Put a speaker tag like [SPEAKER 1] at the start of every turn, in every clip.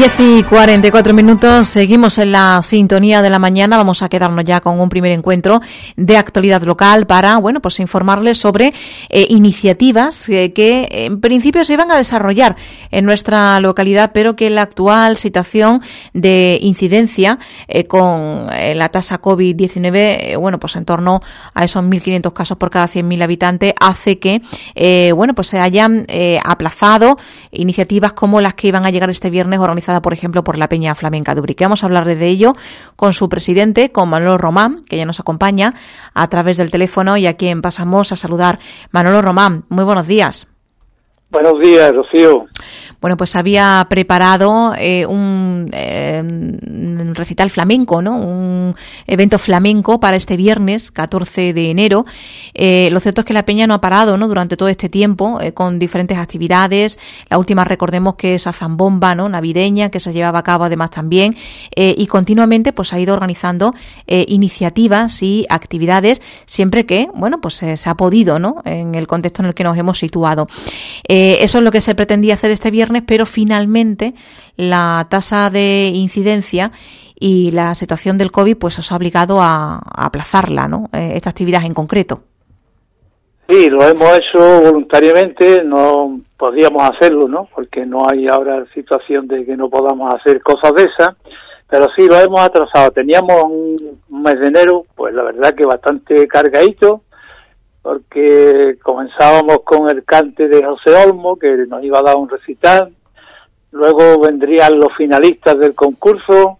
[SPEAKER 1] 10:44, seguimos en la sintonía de la mañana. Vamos a quedarnos ya con un primer encuentro de actualidad local para, pues informarles sobre iniciativas que en principio se iban a desarrollar en nuestra localidad, pero que en la actual situación de incidencia con la tasa COVID-19, pues en torno a esos 1.500 casos por cada 100.000 habitantes, hace que, pues se hayan aplazado iniciativas como las que iban a llegar este viernes, organizadas por ejemplo por la Peña Flamenca de Ubrique. Vamos a hablar de ello con su presidente, con Manolo Román, que ya nos acompaña a través del teléfono y a quien pasamos a saludar. Manolo Román, muy buenos días.
[SPEAKER 2] Buenos días, Rocío.
[SPEAKER 1] Bueno, pues había preparado un recital flamenco, ¿no? Un evento flamenco para este viernes, 14 de enero. Lo cierto es que la Peña no ha parado, ¿no? Durante todo este tiempo, con diferentes actividades. La última, recordemos que es a zambomba, ¿no? Navideña, que se llevaba a cabo además también. Y continuamente, pues ha ido organizando iniciativas y actividades, siempre que, pues se ha podido, ¿no? En el contexto en el que nos hemos situado. Eso es lo que se pretendía hacer este viernes, pero finalmente la tasa de incidencia y la situación del COVID pues os ha obligado a aplazarla, ¿no? Esta actividad en concreto.
[SPEAKER 2] Sí, lo hemos hecho voluntariamente, no podíamos hacerlo, ¿no? Porque no hay ahora situación de que no podamos hacer cosas de esas, pero sí lo hemos atrasado. Teníamos un mes de enero, pues la verdad que bastante cargadito, porque comenzábamos con el cante de José Olmo, que nos iba a dar un recital, luego vendrían los finalistas del concurso,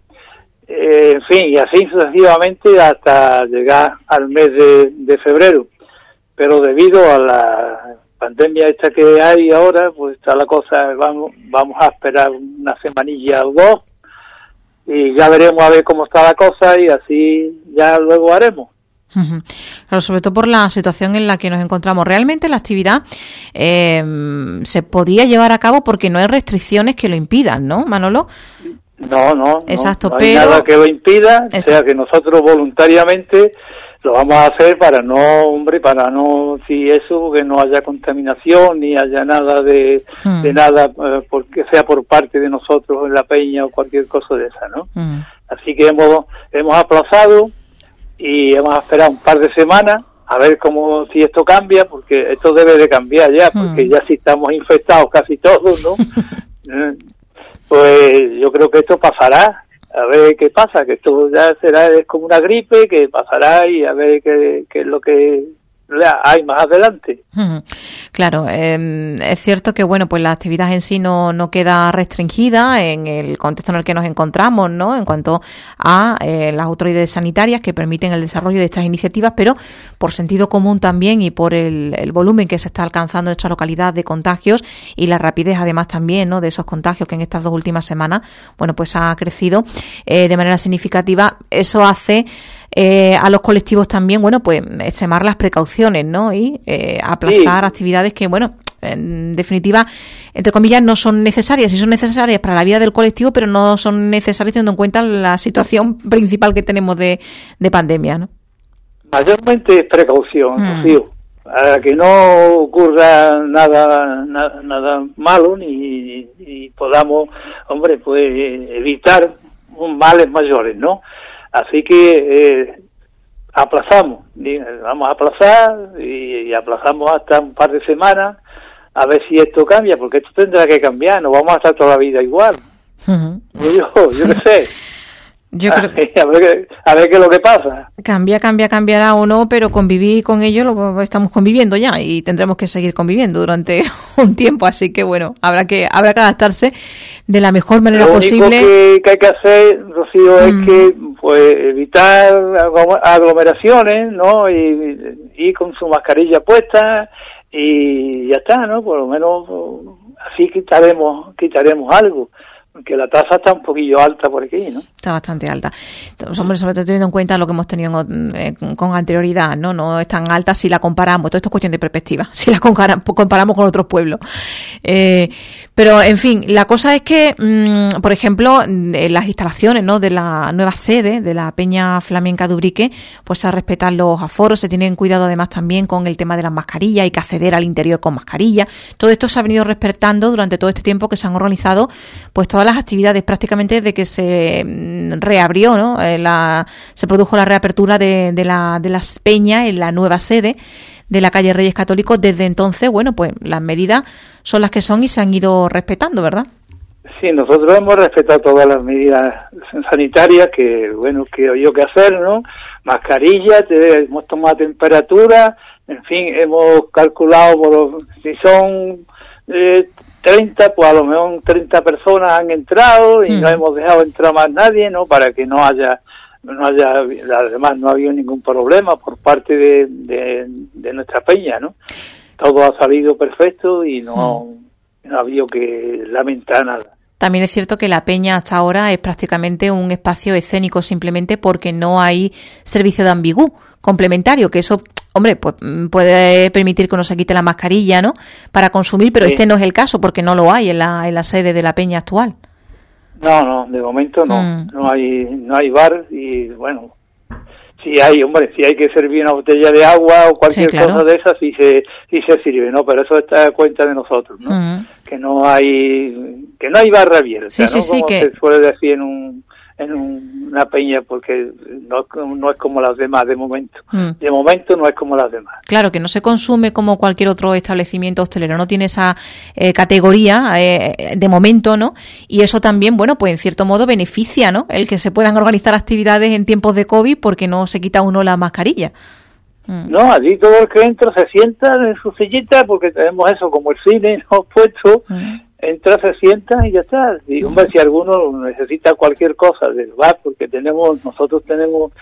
[SPEAKER 2] en fin, y así sucesivamente hasta llegar al mes de febrero. Pero debido a la pandemia esta que hay ahora, pues está la cosa, vamos a esperar una semanilla o dos, y ya veremos a ver cómo está la cosa, y así ya luego haremos.
[SPEAKER 1] Claro, sobre todo por la situación en la que nos encontramos. Realmente la actividad se podía llevar a cabo porque no hay restricciones que lo impidan, ¿no, Manolo?
[SPEAKER 2] No.
[SPEAKER 1] Exacto,
[SPEAKER 2] no hay nada que lo impida, o sea que nosotros voluntariamente lo vamos a hacer para no, si eso, que no haya contaminación ni haya nada de nada, porque sea por parte de nosotros en la Peña o cualquier cosa de esa, ¿no? Así que hemos aplazado y hemos esperado un par de semanas a ver si esto cambia, porque esto debe de cambiar ya, porque ya si estamos infectados casi todos, ¿no? Pues yo creo que esto pasará, a ver qué pasa, que esto ya es como una gripe, que pasará y a ver qué es lo que hay más adelante.
[SPEAKER 1] Claro, es cierto que pues la actividad en sí no queda restringida en el contexto en el que nos encontramos, ¿no? En cuanto a las autoridades sanitarias que permiten el desarrollo de estas iniciativas, pero por sentido común también y por el volumen que se está alcanzando en esta localidad de contagios y la rapidez además también, ¿no? De esos contagios que en estas 2 últimas semanas, pues ha crecido de manera significativa. Eso hace a los colectivos también, pues extremar las precauciones, ¿no? Y aplazar actividades que, en definitiva, entre comillas, no son necesarias. Sí son necesarias para la vida del colectivo, pero no son necesarias teniendo en cuenta la situación principal que tenemos de pandemia, ¿no?
[SPEAKER 2] Mayormente es precaución, Rocío, para que no ocurra nada malo ni podamos, pues evitar males mayores, ¿no? Así que vamos a aplazar y aplazamos hasta un par de semanas a ver si esto cambia, porque esto tendrá que cambiar, no vamos a estar toda la vida igual. Yo qué sé.
[SPEAKER 1] Yo creo que
[SPEAKER 2] a ver qué es lo que pasa.
[SPEAKER 1] Cambiará o no, pero convivir con ello estamos conviviendo ya y tendremos que seguir conviviendo durante un tiempo, así que habrá que adaptarse de la mejor manera posible.
[SPEAKER 2] Lo único que hay que hacer, Rocío, es que evitar aglomeraciones, ¿no? Y con su mascarilla puesta y ya está, ¿no? Por lo menos así quitaremos algo. Porque la tasa está un poquillo alta por aquí, ¿no?
[SPEAKER 1] Está bastante alta. Hombre, sobre todo teniendo en cuenta lo que hemos tenido con anterioridad, ¿no? No es tan alta si la comparamos. Todo esto es cuestión de perspectiva. Si la comparamos con otros pueblos. Pero, en fin, la cosa es que, por ejemplo, en las instalaciones, ¿no? De la nueva sede de la Peña Flamenca de Ubrique, pues se respetan los aforos, se tienen cuidado además también con el tema de las mascarillas, hay que acceder al interior con mascarilla. Todo esto se ha venido respetando durante todo este tiempo que se han organizado, pues todas todas las actividades prácticamente desde que se reabrió, ¿no? Se produjo la reapertura de las peñas en la nueva sede de la calle Reyes Católicos. Desde entonces, bueno, pues las medidas son las que son y se han ido respetando, ¿verdad?
[SPEAKER 2] Sí, nosotros hemos respetado todas las medidas sanitarias que había que hacer, ¿no? Mascarillas, hemos tomado temperatura, en fin, hemos calculado si son 30, pues a lo mejor 30 personas han entrado y no hemos dejado entrar más nadie, ¿no? Para que no haya, además no ha habido ningún problema por parte de nuestra peña, ¿no? Todo ha salido perfecto y no ha habido que lamentar nada.
[SPEAKER 1] También es cierto que la peña hasta ahora es prácticamente un espacio escénico simplemente porque no hay servicio de ambigú complementario, que eso, hombre, pues puede permitir que uno se quite la mascarilla, ¿no? Para consumir, pero este no es el caso porque no lo hay en la sede de la peña actual. No,
[SPEAKER 2] de momento no. No hay bar y bueno, si hay que servir una botella de agua o cualquier cosa de esas, sí se sirve, ¿no? Pero eso está a cuenta de nosotros, ¿no? Que no hay barra abierta, ¿no? Como se suele decir en una peña, porque no es como las demás de momento. De momento no es como las demás.
[SPEAKER 1] Claro, que no se consume como cualquier otro establecimiento hostelero, no tiene esa categoría de momento, ¿no? Y eso también, bueno, pues en cierto modo beneficia, ¿no? El que se puedan organizar actividades en tiempos de COVID porque no se quita uno la mascarilla.
[SPEAKER 2] No, allí todo el que entra se sienta en su sillita, porque tenemos eso como el cine, ¿no? Puesto, entra, se sienta y ya está. Y hombre, si alguno necesita cualquier cosa del bar, porque nosotros tenemos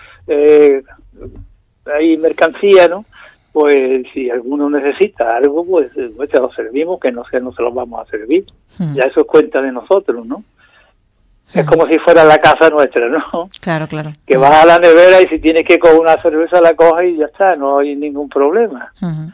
[SPEAKER 2] ahí mercancía, ¿no? Pues si alguno necesita algo, pues se lo servimos, que no se lo vamos a servir. Ya eso es cuenta de nosotros, ¿no? Es como si fuera la casa nuestra, ¿no?
[SPEAKER 1] Claro.
[SPEAKER 2] Que vas a la nevera y si tienes que coger una cerveza la coges y ya está, no hay ningún problema.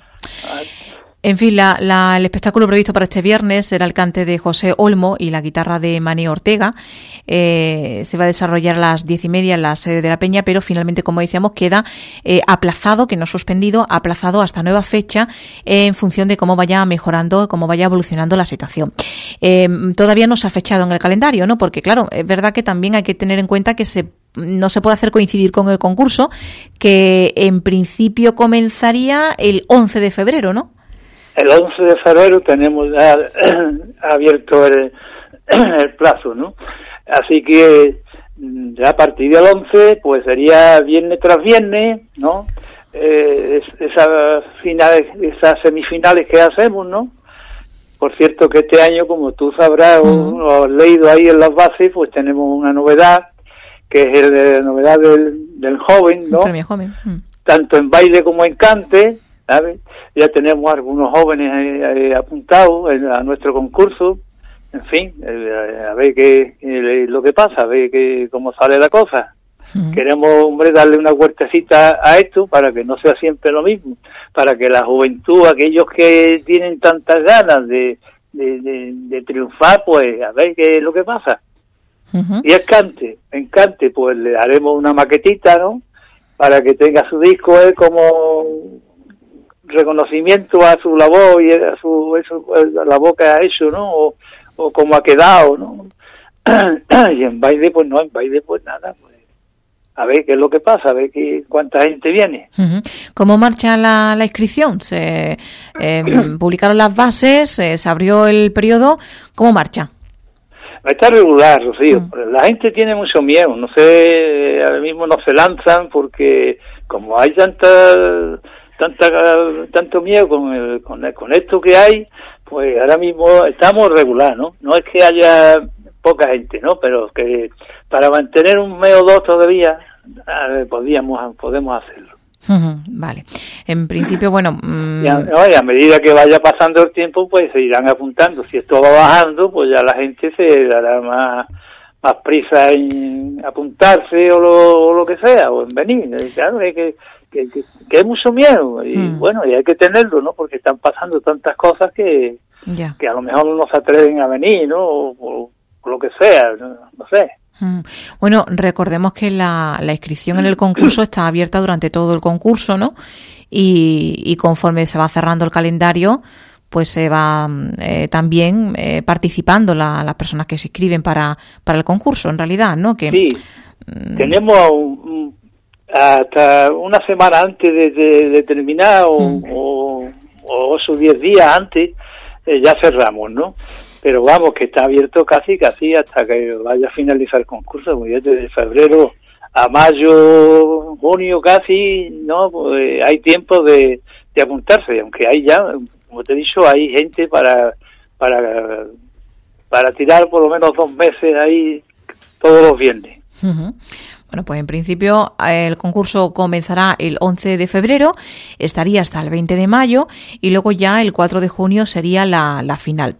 [SPEAKER 1] En fin, el espectáculo previsto para este viernes será el cante de José Olmo y la guitarra de Mani Ortega. Se va a desarrollar a las 10:30 en la sede de la Peña, pero finalmente, como decíamos, queda aplazado, que no suspendido, aplazado hasta nueva fecha en función de cómo vaya mejorando, cómo vaya evolucionando la situación. Todavía no se ha fechado en el calendario, ¿no? Porque, claro, es verdad que también hay que tener en cuenta que no se puede hacer coincidir con el concurso, que en principio comenzaría el 11 de febrero, ¿no?
[SPEAKER 2] El 11 de febrero tenemos ya abierto el plazo, ¿no? Así que ya a partir del 11, pues sería viernes tras viernes, ¿no? Esas semifinales que hacemos, ¿no? Por cierto que este año, como tú sabrás o has leído ahí en las bases, pues tenemos una novedad, que es la novedad del joven, ¿no?
[SPEAKER 1] Premio joven.
[SPEAKER 2] Tanto en baile como en cante, ¿sabes? Ya tenemos algunos jóvenes apuntados a nuestro concurso. En fin, a ver lo que pasa, a ver cómo sale la cosa. Queremos, hombre, darle una vueltecita a esto para que no sea siempre lo mismo, para que la juventud, aquellos que tienen tantas ganas de triunfar, pues a ver qué es lo que pasa. Y en cante, pues le daremos una maquetita, ¿no? Para que tenga su disco como reconocimiento a su labor y a la labor que ha hecho, ¿no? O cómo ha quedado, ¿no? Y en baile, pues no, nada, pues a ver qué es lo que pasa, a ver cuánta gente viene.
[SPEAKER 1] ¿Cómo marcha la inscripción? Se publicaron las bases, se abrió el periodo, ¿cómo marcha?
[SPEAKER 2] Está regular, Rocío. La gente tiene mucho miedo, no sé, ahora mismo no se lanzan porque como hay tanto miedo con esto que hay, pues ahora mismo estamos regular, ¿no? No es que haya poca gente, ¿no? Pero que para mantener un mes o dos todavía podemos hacerlo.
[SPEAKER 1] Vale. En principio, bueno...
[SPEAKER 2] Y a medida que vaya pasando el tiempo, pues se irán apuntando. Si esto va bajando, pues ya la gente se dará más prisa en apuntarse o lo que sea, o en venir. Claro, es que hay mucho miedo. Y bueno, y hay que tenerlo, ¿no? Porque están pasando tantas cosas que a lo mejor no se atreven a venir, ¿no? O lo que sea, no sé.
[SPEAKER 1] Bueno, recordemos que la inscripción en el concurso está abierta durante todo el concurso, ¿no? Y conforme se va cerrando el calendario, pues se va también participando las personas que se inscriben para el concurso, en realidad, ¿no? Que
[SPEAKER 2] sí, tenemos hasta una semana antes de terminar o 8 o 10 días antes ya cerramos, ¿no? Pero vamos, que está abierto casi hasta que vaya a finalizar el concurso, porque desde febrero a mayo, junio casi, ¿no? Pues hay tiempo de apuntarse, aunque hay ya, como te he dicho, hay gente para tirar por lo menos 2 meses ahí todos los viernes.
[SPEAKER 1] Uh-huh. Bueno, pues en principio el concurso comenzará el 11 de febrero, estaría hasta el 20 de mayo y luego ya el 4 de junio sería la final.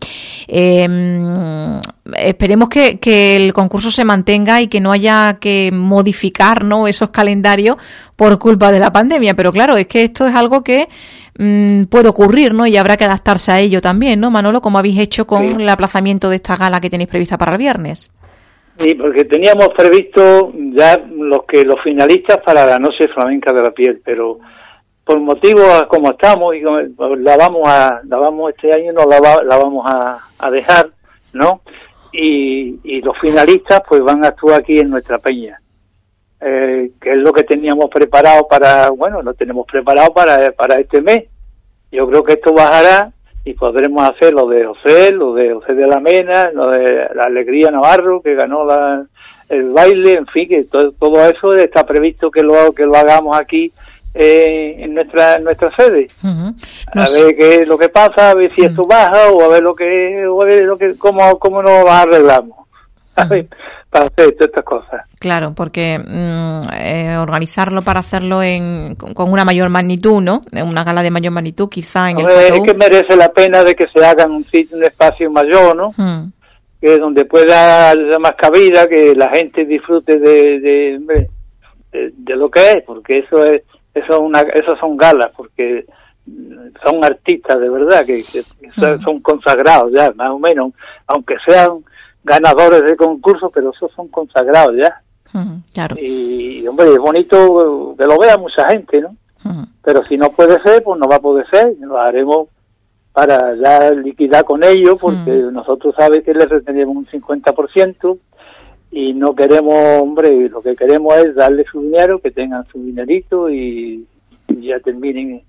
[SPEAKER 1] Esperemos que el concurso se mantenga y que no haya que modificar, ¿no?, esos calendarios por culpa de la pandemia, pero claro, es que esto es algo que puede ocurrir, ¿no? Y habrá que adaptarse a ello también, ¿no, Manolo? Como habéis hecho con el aplazamiento de esta gala que tenéis prevista para el viernes.
[SPEAKER 2] Sí, porque teníamos previsto ya los finalistas para la Noche Flamenca de la Piel, pero por motivos como estamos y la vamos este año no la vamos a dejar, ¿no? Y los finalistas pues van a actuar aquí en nuestra peña, que es lo que teníamos preparado lo tenemos preparado para este mes. Yo creo que esto bajará y podremos hacer lo de José de la Mena, lo de la Alegría Navarro, que ganó el baile, en fin, que todo eso está previsto que lo hagamos aquí en nuestra sede. Uh-huh. A ver qué es lo que pasa, a ver si esto baja o a ver cómo nos arreglamos. Para hacer todas estas cosas.
[SPEAKER 1] Claro, porque organizarlo para hacerlo con una mayor magnitud, ¿no? Una gala de mayor magnitud, quizá en
[SPEAKER 2] es que merece la pena de que se haga en un espacio mayor, ¿no? Que es donde pueda dar más cabida, que la gente disfrute de lo que es, porque eso son galas, porque son artistas de verdad que son consagrados ya, más o menos, aunque sean ganadores de concursos, pero esos son consagrados ya.
[SPEAKER 1] Claro.
[SPEAKER 2] Y hombre, es bonito que lo vea mucha gente, ¿no? Pero si no puede ser, pues no va a poder ser, lo haremos para ya liquidar con ellos, porque nosotros sabemos que les retenemos un 50% y no queremos, hombre, lo que queremos es darle su dinero, que tengan su dinerito y ya terminen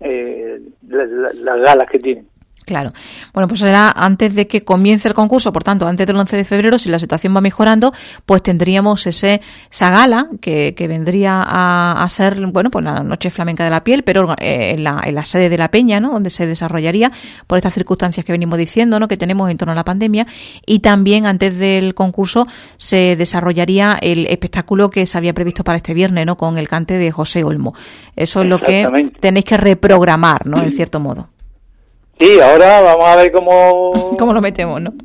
[SPEAKER 2] las galas que tienen.
[SPEAKER 1] Claro. Bueno, pues será antes de que comience el concurso, por tanto, antes del 11 de febrero, si la situación va mejorando, pues tendríamos esa gala que vendría a ser, bueno, pues la Noche Flamenca de la Piel, pero en la sede de la Peña, ¿no?, donde se desarrollaría por estas circunstancias que venimos diciendo, ¿no?, que tenemos en torno a la pandemia, y también antes del concurso se desarrollaría el espectáculo que se había previsto para este viernes, ¿no?, con el cante de José Olmo. Eso es lo que tenéis que reprogramar, ¿no?, en cierto modo.
[SPEAKER 2] Sí, ahora vamos a ver cómo
[SPEAKER 1] lo metemos, ¿no?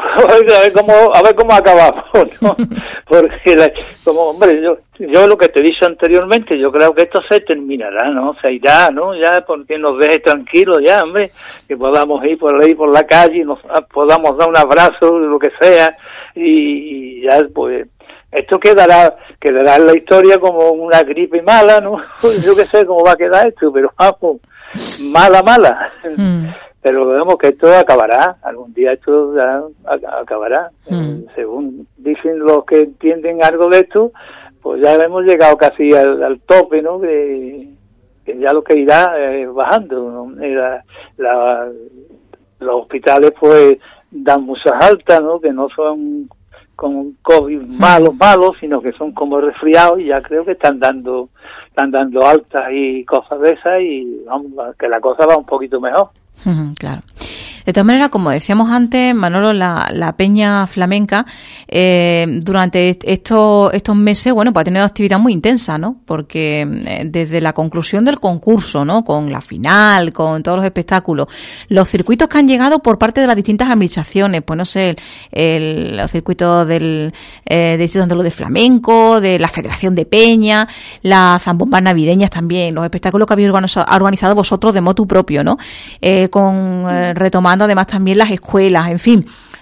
[SPEAKER 2] A ver cómo acabamos, ¿no? Porque hombre, yo lo que te he dicho anteriormente, yo creo que esto se terminará, ¿no? Se irá, ¿no? Ya, porque nos deje tranquilos ya, hombre, que podamos ir por ahí por la calle, podamos dar un abrazo, lo que sea, y ya, pues, esto quedará en la historia como una gripe mala, ¿no? Yo qué sé cómo va a quedar esto, pero vamos, mala. Pero vemos que esto acabará, algún día esto ya acabará. Según dicen los que entienden algo de esto, pues ya hemos llegado casi al tope, ¿no? Que ya lo que irá bajando, ¿no? Los hospitales pues dan muchas altas, ¿no? Que no son con COVID malos, sino que son como resfriados, y ya creo que están dando altas y cosas de esas, y vamos, que la cosa va un poquito mejor.
[SPEAKER 1] Claro. De todas maneras, como decíamos antes, Manolo, la Peña Flamenca durante estos meses, bueno, pues ha tenido actividad muy intensa, ¿no? Porque desde la conclusión del concurso, ¿no?, con la final, con todos los espectáculos, los circuitos que han llegado por parte de las distintas administraciones, pues no sé, los circuitos del Distrito Andaluz de Flamenco, de la Federación de Peña, las zambombas navideñas también, los espectáculos que habéis organizado vosotros de motu propio, ¿no? Retomando además también las escuelas, en fin,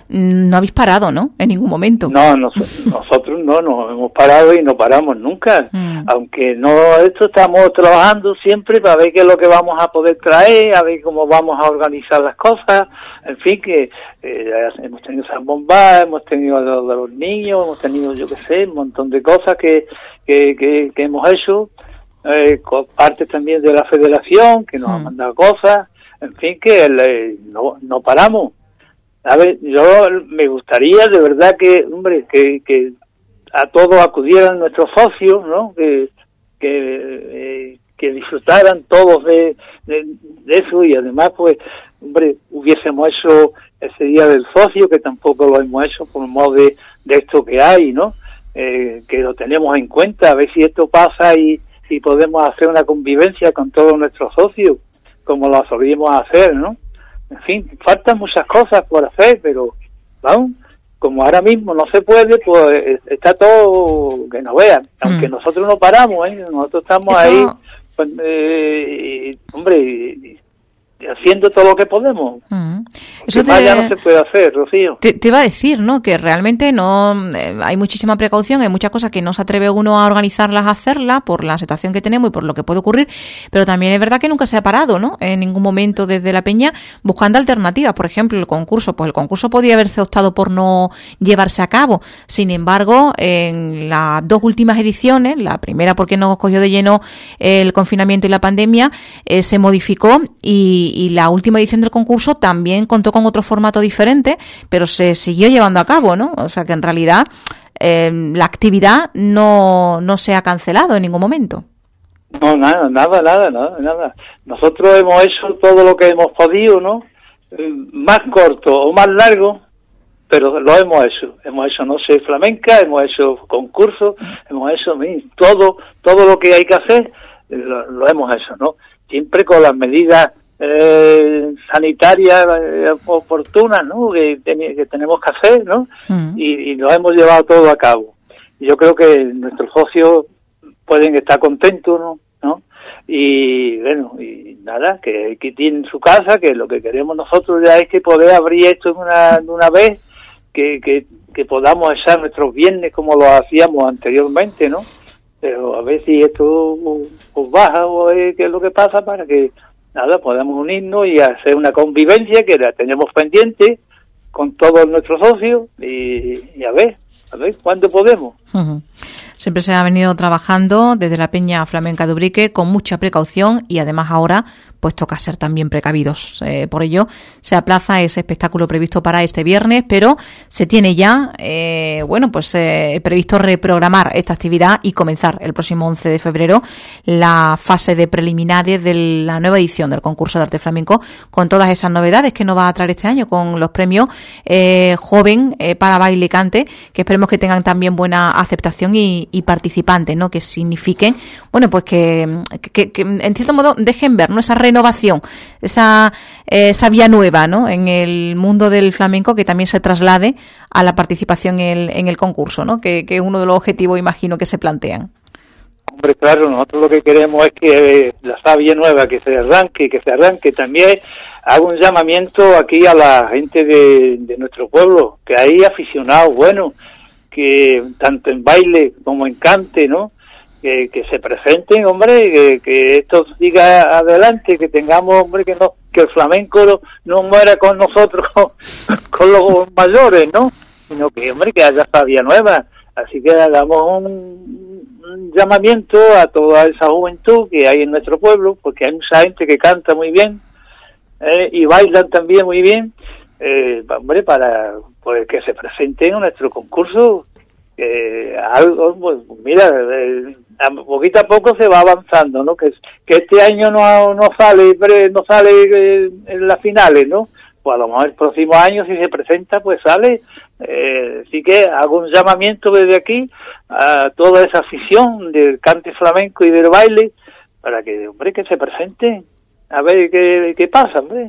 [SPEAKER 1] no habéis parado, ¿no? En ningún momento.
[SPEAKER 2] No, nosotros no nos hemos parado y no paramos nunca. Aunque esto estamos trabajando siempre para ver qué es lo que vamos a poder traer, a ver cómo vamos a organizar las cosas. En fin, que hemos tenido San Bombá, hemos tenido lo de los niños, hemos tenido, yo qué sé, un montón de cosas que hemos hecho. Parte también de la federación, que nos ha mandado cosas. En fin, que no paramos. A ver, yo me gustaría de verdad que a todos acudieran nuestros socios, ¿no? Que disfrutaran todos de eso, y además, pues, hubiésemos hecho ese día del socio, que tampoco lo hemos hecho por modo de esto que hay, ¿no? Que lo tenemos en cuenta, a ver si esto pasa y podemos hacer una convivencia con todos nuestros socios, como lo solíamos hacer, ¿no? En fin, faltan muchas cosas por hacer, pero vamos, como ahora mismo no se puede, pues está todo que no vean, aunque nosotros no paramos, nosotros estamos ahí, pues, haciendo todo lo que podemos. Eso ya no se puede hacer, Rocío.
[SPEAKER 1] Te iba a decir, ¿no? Que realmente no hay muchísima precaución, hay muchas cosas que no se atreve uno a organizarlas, a hacerlas por la situación que tenemos y por lo que puede ocurrir, pero también es verdad que nunca se ha parado, ¿no? En ningún momento desde la Peña buscando alternativas. Por ejemplo, el concurso podía haberse optado por no llevarse a cabo. Sin embargo, en las dos últimas ediciones, la primera porque nos cogió de lleno el confinamiento y la pandemia, se modificó y la última edición del concurso también contó con otro formato diferente, pero se siguió llevando a cabo, ¿no? O sea que en realidad la actividad no se ha cancelado en ningún momento.
[SPEAKER 2] No, nada. Nosotros hemos hecho todo lo que hemos podido, ¿no? Más corto o más largo, pero lo hemos hecho. Hemos hecho noche flamenca, hemos hecho concursos, hemos hecho todo lo que hay que hacer, lo hemos hecho, ¿no? Siempre con las medidas sanitarias oportunas, ¿no? Que tenemos que hacer, ¿no? Y lo hemos llevado todo a cabo. Yo creo que nuestros socios pueden estar contentos, ¿no? Y bueno, y nada, que tienen su casa, que lo que queremos nosotros ya es que poder abrir esto de una vez, que podamos echar nuestros viernes como lo hacíamos anteriormente, ¿no? Pero a ver si esto os baja o qué es lo que pasa, para que nada, podamos unirnos y hacer una convivencia que la tenemos pendiente con todos nuestros socios y a ver cuándo podemos.
[SPEAKER 1] Siempre se ha venido trabajando desde la Peña Flamenca de Ubrique con mucha precaución y además ahora pues toca ser también precavidos. Por ello se aplaza ese espectáculo previsto para este viernes, pero se tiene ya previsto reprogramar esta actividad y comenzar el próximo 11 de febrero la fase de preliminares de la nueva edición del concurso de arte flamenco, con todas esas novedades que nos va a traer este año, con los premios joven para baile y cante, que esperemos que tengan también buena aceptación y participantes, ¿no? Que signifiquen, bueno, pues que en cierto modo dejen ver, ¿no? Esa renovación, esa vía nueva, ¿no? En el mundo del flamenco, que también se traslade a la participación en el concurso, ¿no? Que es uno de los objetivos, imagino, que se plantean.
[SPEAKER 2] Hombre, claro, nosotros lo que queremos es que la savia nueva que se arranque. También hago un llamamiento aquí a la gente de nuestro pueblo, que hay aficionados buenos, que tanto en baile como en cante, ¿no? Que se presenten, hombre, que esto siga adelante, que tengamos, hombre, que el flamenco no muera con nosotros, con los mayores, ¿no? Sino que, hombre, que haya savia nueva. Así que hagamos un llamamiento a toda esa juventud que hay en nuestro pueblo, porque hay mucha gente que canta muy bien y bailan también muy bien, hombre, para pues que se presenten en nuestro concurso. Algo, pues mira, poquito a poco se va avanzando, ¿no? Que este año no sale en las finales, ¿no? Pues a lo mejor el próximo año, si se presenta, pues sale. Así que hago un llamamiento desde aquí a toda esa afición del cante flamenco y del baile, para que, hombre, que se presenten, a ver qué pasa, hombre.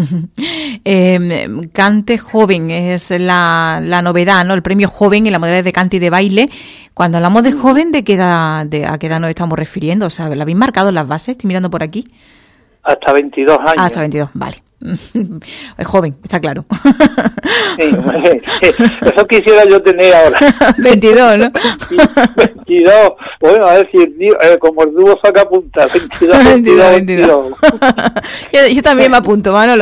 [SPEAKER 1] Cante joven es la novedad, ¿no? El premio joven en la modalidad de cante y de baile. Cuando hablamos de joven, ¿a qué edad nos estamos refiriendo? O sea, ¿la habéis marcado en las bases? Estoy mirando por aquí.
[SPEAKER 2] Hasta 22 años.
[SPEAKER 1] Hasta 22, vale. Es joven, está claro.
[SPEAKER 2] Sí, eso quisiera yo tener ahora.
[SPEAKER 1] 22, ¿no?
[SPEAKER 2] 22, bueno, a ver si como el dúo saca punta, 22.
[SPEAKER 1] Yo también me apunto, Manolo.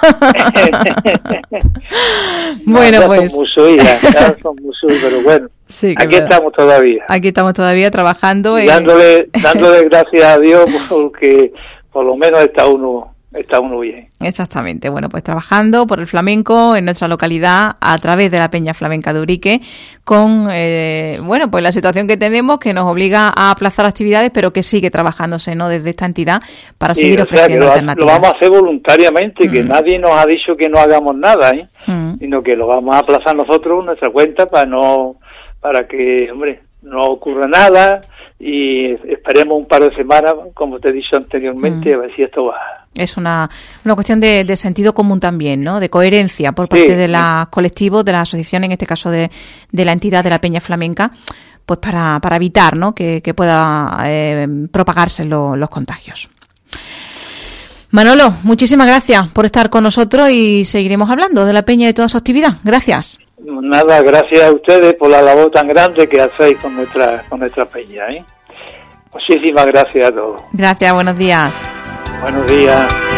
[SPEAKER 1] Bueno,
[SPEAKER 2] no,
[SPEAKER 1] pues.
[SPEAKER 2] Son muy suyas, pero bueno.
[SPEAKER 1] Sí,
[SPEAKER 2] aquí estamos todavía.
[SPEAKER 1] Aquí estamos todavía trabajando.
[SPEAKER 2] Dándole gracias a Dios porque por lo menos está uno bien.
[SPEAKER 1] Exactamente. Bueno, pues trabajando por el flamenco en nuestra localidad a través de la Peña Flamenca de Urique con, pues la situación que tenemos que nos obliga a aplazar actividades, pero que sigue trabajándose, ¿no? Desde esta entidad para seguir ofreciendo alternativas.
[SPEAKER 2] Lo vamos a hacer voluntariamente, que nadie nos ha dicho que no hagamos nada, sino que lo vamos a aplazar nosotros en nuestra cuenta para que, hombre, no ocurra nada y esperemos un par de semanas, como te he dicho anteriormente, a ver si esto va.
[SPEAKER 1] Es una cuestión de sentido común también, ¿no? De coherencia por parte de los colectivos, de la asociación, en este caso de la entidad de la Peña Flamenca, pues para evitar, ¿no? que pueda propagarse los contagios. Manolo, muchísimas gracias por estar con nosotros y seguiremos hablando de la Peña y de toda su actividad. Gracias.
[SPEAKER 2] Nada, gracias a ustedes por la labor tan grande que hacéis con nuestra peña, Muchísimas gracias a todos.
[SPEAKER 1] Gracias, buenos días.
[SPEAKER 2] Buenos días.